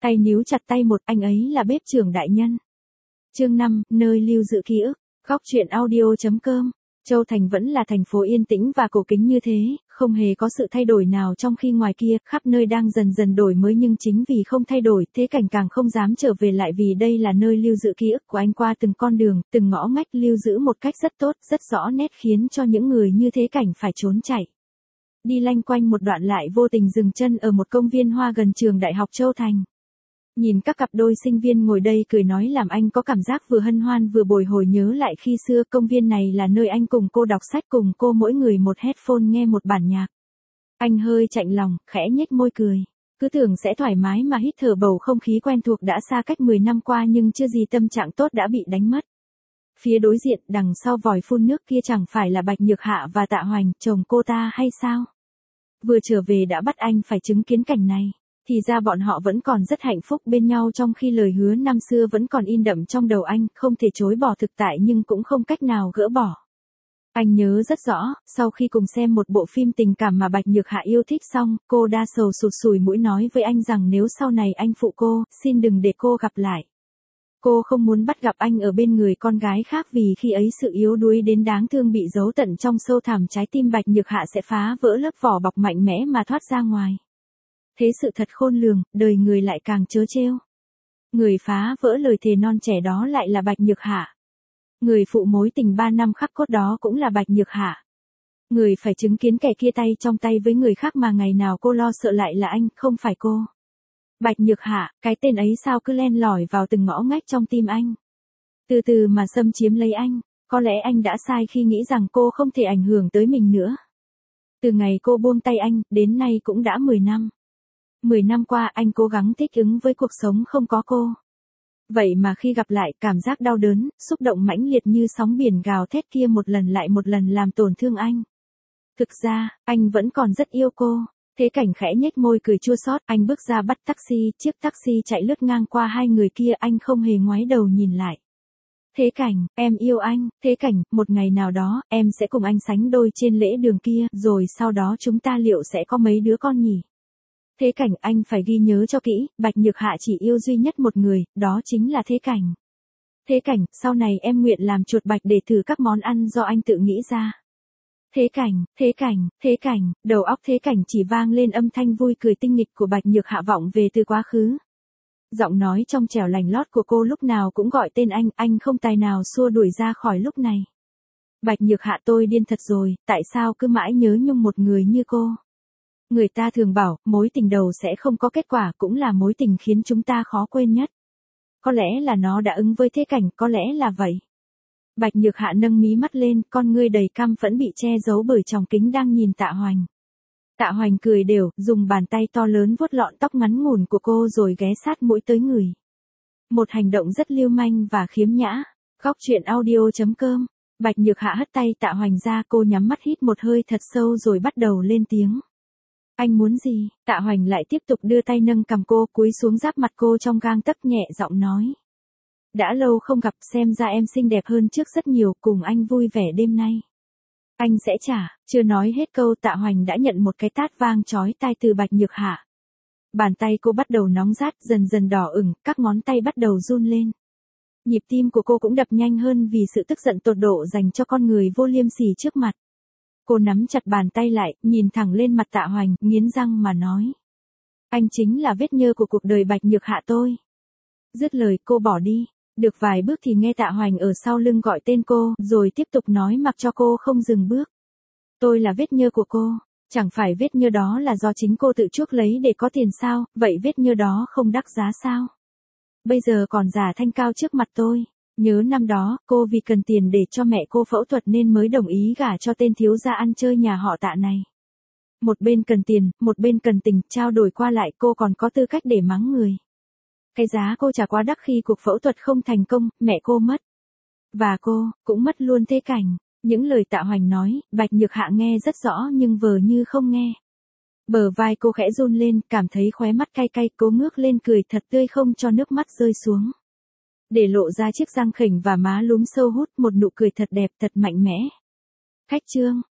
Tay níu chặt tay một, anh ấy là bếp trưởng đại nhân. Chương 5, nơi lưu giữ ký ức. Góc truyện audio.com. Châu Thành vẫn là thành phố yên tĩnh và cổ kính như thế, không hề có sự thay đổi nào, trong khi ngoài kia, khắp nơi đang dần dần đổi mới, nhưng chính vì không thay đổi, Thế Cảnh càng không dám trở về lại, vì đây là nơi lưu giữ ký ức của anh qua từng con đường, từng ngõ ngách, lưu giữ một cách rất tốt, rất rõ nét, khiến cho những người như Thế Cảnh phải trốn chạy. Đi lanh quanh một đoạn lại vô tình dừng chân ở một công viên hoa gần trường Đại học Châu Thành. Nhìn các cặp đôi sinh viên ngồi đây cười nói làm anh có cảm giác vừa hân hoan vừa bồi hồi nhớ lại khi xưa. Công viên này là nơi anh cùng cô đọc sách, cùng cô mỗi người một headphone nghe một bản nhạc. Anh hơi chạnh lòng, khẽ nhếch môi cười. Cứ tưởng sẽ thoải mái mà hít thở bầu không khí quen thuộc đã xa cách 10 năm qua, nhưng chưa gì tâm trạng tốt đã bị đánh mất. Phía đối diện, đằng sau vòi phun nước kia chẳng phải là Bạch Nhược Hạ và Tạ Hoành, chồng cô ta hay sao? Vừa trở về đã bắt anh phải chứng kiến cảnh này. Thì ra bọn họ vẫn còn rất hạnh phúc bên nhau, trong khi lời hứa năm xưa vẫn còn in đậm trong đầu anh, không thể chối bỏ thực tại nhưng cũng không cách nào gỡ bỏ. Anh nhớ rất rõ, sau khi cùng xem một bộ phim tình cảm mà Bạch Nhược Hạ yêu thích xong, cô đa sầu sụt sùi mũi nói với anh rằng nếu sau này anh phụ cô, xin đừng để cô gặp lại. Cô không muốn bắt gặp anh ở bên người con gái khác, vì khi ấy sự yếu đuối đến đáng thương bị giấu tận trong sâu thẳm trái tim Bạch Nhược Hạ sẽ phá vỡ lớp vỏ bọc mạnh mẽ mà thoát ra ngoài. Thế sự thật khôn lường, đời người lại càng trớ trêu. Người phá vỡ lời thề non trẻ đó lại là Bạch Nhược Hạ. Người phụ mối tình 3 năm khắc cốt đó cũng là Bạch Nhược Hạ. Người phải chứng kiến kẻ kia tay trong tay với người khác mà ngày nào cô lo sợ lại là anh, không phải cô. Bạch Nhược Hạ, cái tên ấy sao cứ len lỏi vào từng ngõ ngách trong tim anh. Từ từ mà xâm chiếm lấy anh, có lẽ anh đã sai khi nghĩ rằng cô không thể ảnh hưởng tới mình nữa. Từ ngày cô buông tay anh, đến nay cũng đã 10 năm. 10 năm qua anh cố gắng thích ứng với cuộc sống không có cô. Vậy mà khi gặp lại, cảm giác đau đớn, xúc động mãnh liệt như sóng biển gào thét kia một lần lại một lần làm tổn thương anh. Thực ra, anh vẫn còn rất yêu cô. Thế Cảnh khẽ nhếch môi cười chua xót, anh bước ra bắt taxi, chiếc taxi chạy lướt ngang qua hai người kia, anh không hề ngoái đầu nhìn lại. Thế Cảnh, em yêu anh. Thế Cảnh, một ngày nào đó, em sẽ cùng anh sánh đôi trên lễ đường kia, rồi sau đó chúng ta liệu sẽ có mấy đứa con nhỉ? Thế Cảnh, anh phải ghi nhớ cho kỹ, Bạch Nhược Hạ chỉ yêu duy nhất một người, đó chính là Thế Cảnh. Thế Cảnh, sau này em nguyện làm chuột bạch để thử các món ăn do anh tự nghĩ ra. Thế Cảnh, Thế Cảnh, Thế Cảnh, đầu óc Thế Cảnh chỉ vang lên âm thanh vui cười tinh nghịch của Bạch Nhược Hạ vọng về từ quá khứ. Giọng nói trong trẻo lành lót của cô lúc nào cũng gọi tên anh không tài nào xua đuổi ra khỏi lúc này. Bạch Nhược Hạ, tôi điên thật rồi, tại sao cứ mãi nhớ nhung một người như cô? Người ta thường bảo, mối tình đầu sẽ không có kết quả, cũng là mối tình khiến chúng ta khó quên nhất. Có lẽ là nó đã ứng với Thế Cảnh, có lẽ là vậy. Bạch Nhược Hạ nâng mí mắt lên, con ngươi đầy căm phẫn bị che giấu bởi tròng kính đang nhìn Tạ Hoành. Tạ Hoành cười đều, dùng bàn tay to lớn vuốt lọn tóc ngắn ngủn của cô rồi ghé sát mũi tới người. Một hành động rất lưu manh và khiếm nhã. Góc truyện audio.com. Bạch Nhược Hạ hất tay Tạ Hoành ra, cô nhắm mắt hít một hơi thật sâu rồi bắt đầu lên tiếng. Anh muốn gì? Tạ Hoành lại tiếp tục đưa tay nâng cằm cô, cúi xuống giáp mặt cô trong gang tấc, nhẹ giọng nói. Đã lâu không gặp, xem ra em xinh đẹp hơn trước rất nhiều, cùng anh vui vẻ đêm nay. Anh sẽ trả. Chưa nói hết câu, Tạ Hoành đã nhận một cái tát vang chói tai từ Bạch Nhược Hạ. Bàn tay cô bắt đầu nóng rát, dần dần đỏ ửng, các ngón tay bắt đầu run lên. Nhịp tim của cô cũng đập nhanh hơn vì sự tức giận tột độ dành cho con người vô liêm sỉ trước mặt. Cô nắm chặt bàn tay lại, nhìn thẳng lên mặt Tạ Hoành, nghiến răng mà nói. Anh chính là vết nhơ của cuộc đời Bạch Nhược Hạ tôi. Dứt lời cô bỏ đi. Được vài bước thì nghe Tạ Hoành ở sau lưng gọi tên cô, rồi tiếp tục nói mặc cho cô không dừng bước. Tôi là vết nhơ của cô, chẳng phải vết nhơ đó là do chính cô tự chuốc lấy để có tiền sao, vậy vết nhơ đó không đắt giá sao? Bây giờ còn giả thanh cao trước mặt tôi. Nhớ năm đó, cô vì cần tiền để cho mẹ cô phẫu thuật nên mới đồng ý gả cho tên thiếu gia ăn chơi nhà họ Tạ này. Một bên cần tiền, một bên cần tình, trao đổi qua lại, cô còn có tư cách để mắng người. Cái giá cô trả quá đắt khi cuộc phẫu thuật không thành công, mẹ cô mất. Và cô, cũng mất luôn Thế Cảnh. Những lời Tạ Hoành nói, Bạch Nhược Hạ nghe rất rõ nhưng vờ như không nghe. Bờ vai cô khẽ run lên, cảm thấy khóe mắt cay cay, cô ngước lên cười thật tươi không cho nước mắt rơi xuống. Để lộ ra chiếc răng khểnh và má lúm sâu hút, một nụ cười thật đẹp, thật mạnh mẽ. Khách trương,